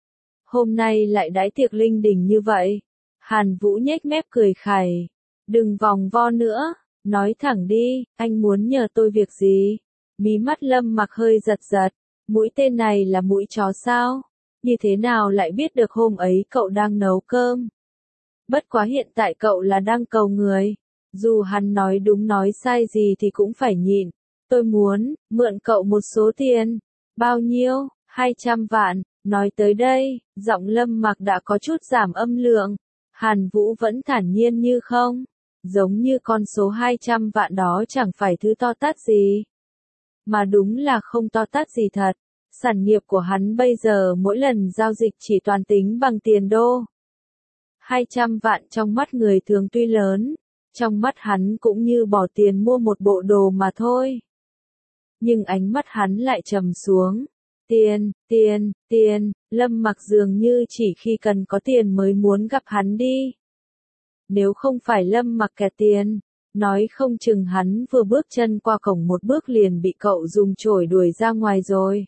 Hôm nay lại đãi tiệc linh đình như vậy. Hàn Vũ nhếch mép cười khẩy, đừng vòng vo nữa, nói thẳng đi, anh muốn nhờ tôi việc gì? Mí mắt Lâm Mặc hơi giật giật, mũi tên này là mũi chó sao? Như thế nào lại biết được hôm ấy cậu đang nấu cơm? Bất quá hiện tại cậu là đang cầu người, dù hắn nói đúng nói sai gì thì cũng phải nhịn. Tôi muốn, mượn cậu một số tiền. Bao nhiêu? hai trăm vạn. Nói tới đây, giọng Lâm Mặc đã có chút giảm âm lượng. Hàn Vũ vẫn thản nhiên như không. Giống như con số hai trăm vạn đó chẳng phải thứ to tát gì. Mà đúng là không to tát gì thật. Sản nghiệp của hắn bây giờ mỗi lần giao dịch chỉ toàn tính bằng tiền đô. hai trăm vạn trong mắt người thường tuy lớn, trong mắt hắn cũng như bỏ tiền mua một bộ đồ mà thôi. Nhưng ánh mắt hắn lại trầm xuống. Tiền, tiền, tiền, Lâm Mặc dường như chỉ khi cần có tiền mới muốn gặp hắn đi. Nếu không phải Lâm Mặc kẹt tiền, nói không chừng hắn vừa bước chân qua cổng một bước liền bị cậu dùng chổi đuổi ra ngoài rồi.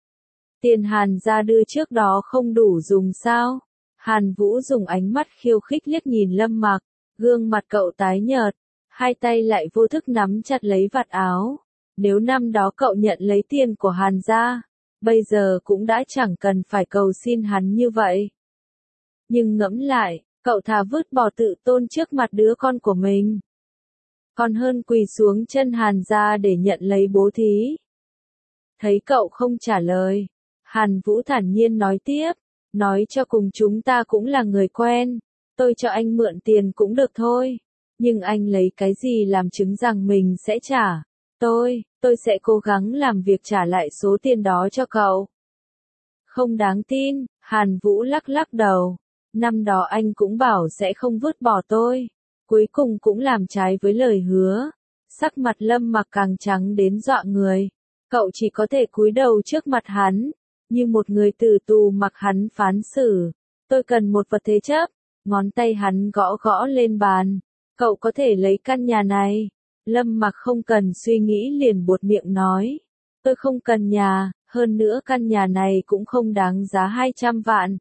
Tiền Hàn gia đưa trước đó không đủ dùng sao? Hàn Vũ dùng ánh mắt khiêu khích liếc nhìn Lâm Mặc, gương mặt cậu tái nhợt, hai tay lại vô thức nắm chặt lấy vạt áo. Nếu năm đó cậu nhận lấy tiền của Hàn gia, bây giờ cũng đã chẳng cần phải cầu xin hắn như vậy. Nhưng ngẫm lại, cậu thà vứt bỏ tự tôn trước mặt đứa con của mình. còn hơn quỳ xuống chân Hàn gia để nhận lấy bố thí. Thấy cậu không trả lời, Hàn Vũ thản nhiên nói tiếp, nói cho cùng chúng ta cũng là người quen, tôi cho anh mượn tiền cũng được thôi, nhưng anh lấy cái gì làm chứng rằng mình sẽ trả, tôi, tôi sẽ cố gắng làm việc trả lại số tiền đó cho cậu. Không đáng tin, Hàn Vũ lắc lắc đầu, năm đó anh cũng bảo sẽ không vứt bỏ tôi, cuối cùng cũng làm trái với lời hứa, sắc mặt Lâm Mặc càng trắng đến dọa người, cậu chỉ có thể cúi đầu trước mặt hắn, như một người tử tù mặc hắn phán xử, tôi cần một vật thế chấp, ngón tay hắn gõ gõ lên bàn, cậu có thể lấy căn nhà này, Lâm Mặc không cần suy nghĩ liền buột miệng nói, tôi không cần nhà, hơn nữa căn nhà này cũng không đáng giá hai trăm vạn.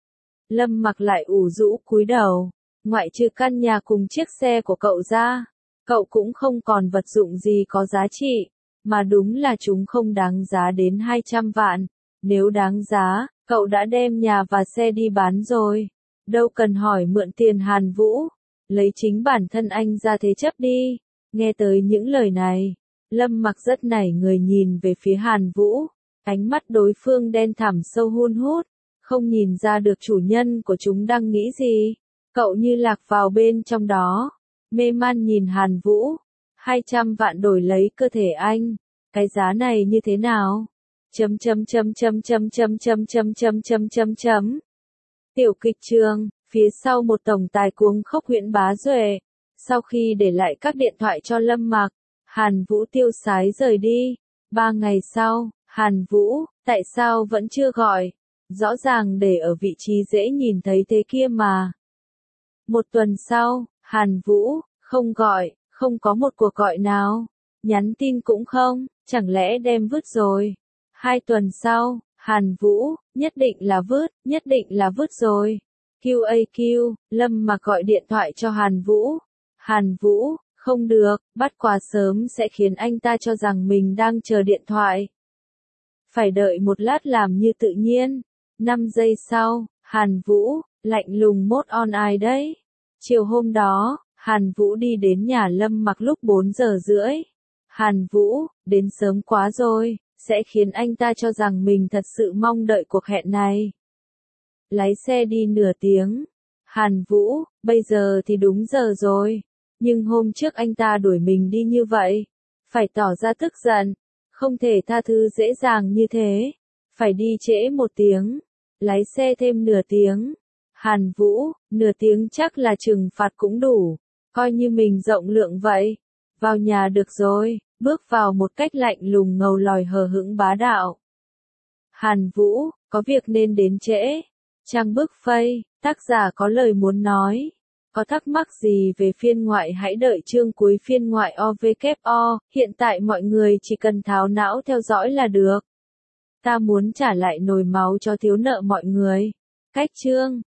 Lâm Mặc lại ủ rũ cúi đầu, ngoại trừ căn nhà cùng chiếc xe của cậu ra, cậu cũng không còn vật dụng gì có giá trị, mà đúng là chúng không đáng giá đến hai trăm vạn, nếu đáng giá, cậu đã đem nhà và xe đi bán rồi, đâu cần hỏi mượn tiền Hàn Vũ, lấy chính bản thân anh ra thế chấp đi. Nghe tới những lời này, Lâm Mặc rất nảy người nhìn về phía Hàn Vũ, ánh mắt đối phương đen thẳm sâu hun hút, không nhìn ra được chủ nhân của chúng đang nghĩ gì. Cậu như lạc vào bên trong đó, mê man nhìn Hàn Vũ, hai trăm vạn đổi lấy cơ thể anh, cái giá này như thế nào? Chấm chấm chấm chấm chấm chấm chấm chấm chấm chấm chấm chấm. Tiểu kịch trường, phía sau một tổng tài cuống khốc Huyễn Bá Duệ. Sau khi để lại các điện thoại cho Lâm Mặc, Hàn Vũ tiêu sái rời đi. Ba ngày sau, Hàn Vũ, tại sao vẫn chưa gọi? Rõ ràng để ở vị trí dễ nhìn thấy thế kia mà. Một tuần sau, Hàn Vũ, không gọi, không có một cuộc gọi nào. Nhắn tin cũng không, chẳng lẽ đem vứt rồi. Hai tuần sau, Hàn Vũ, nhất định là vứt, nhất định là vứt rồi. quy a quy, Lâm Mặc gọi điện thoại cho Hàn Vũ. Hàn Vũ, không được, bắt quà sớm sẽ khiến anh ta cho rằng mình đang chờ điện thoại. Phải đợi một lát làm như tự nhiên. Năm giây sau, Hàn Vũ, lạnh lùng mốt on ai đấy. Chiều hôm đó, Hàn Vũ đi đến nhà Lâm Mặc lúc bốn giờ rưỡi. Hàn Vũ, đến sớm quá rồi, sẽ khiến anh ta cho rằng mình thật sự mong đợi cuộc hẹn này. Lái xe đi nửa tiếng. Hàn Vũ, bây giờ thì đúng giờ rồi. Nhưng hôm trước anh ta đuổi mình đi như vậy. Phải tỏ ra tức giận. Không thể tha thứ dễ dàng như thế. Phải đi trễ một tiếng. Lái xe thêm nửa tiếng. Hàn Vũ, nửa tiếng chắc là trừng phạt cũng đủ. Coi như mình rộng lượng vậy. Vào nhà được rồi. Bước vào một cách lạnh lùng ngầu lòi hờ hững bá đạo. Hàn Vũ, có việc nên đến trễ. Trang bức phây, tác giả có lời muốn nói. Có thắc mắc gì về phiên ngoại hãy đợi chương cuối phiên ngoại o vê kép o, hiện tại mọi người chỉ cần tháo não theo dõi là được. Ta muốn trả lại nồi máu cho thiếu nợ mọi người. Cách chương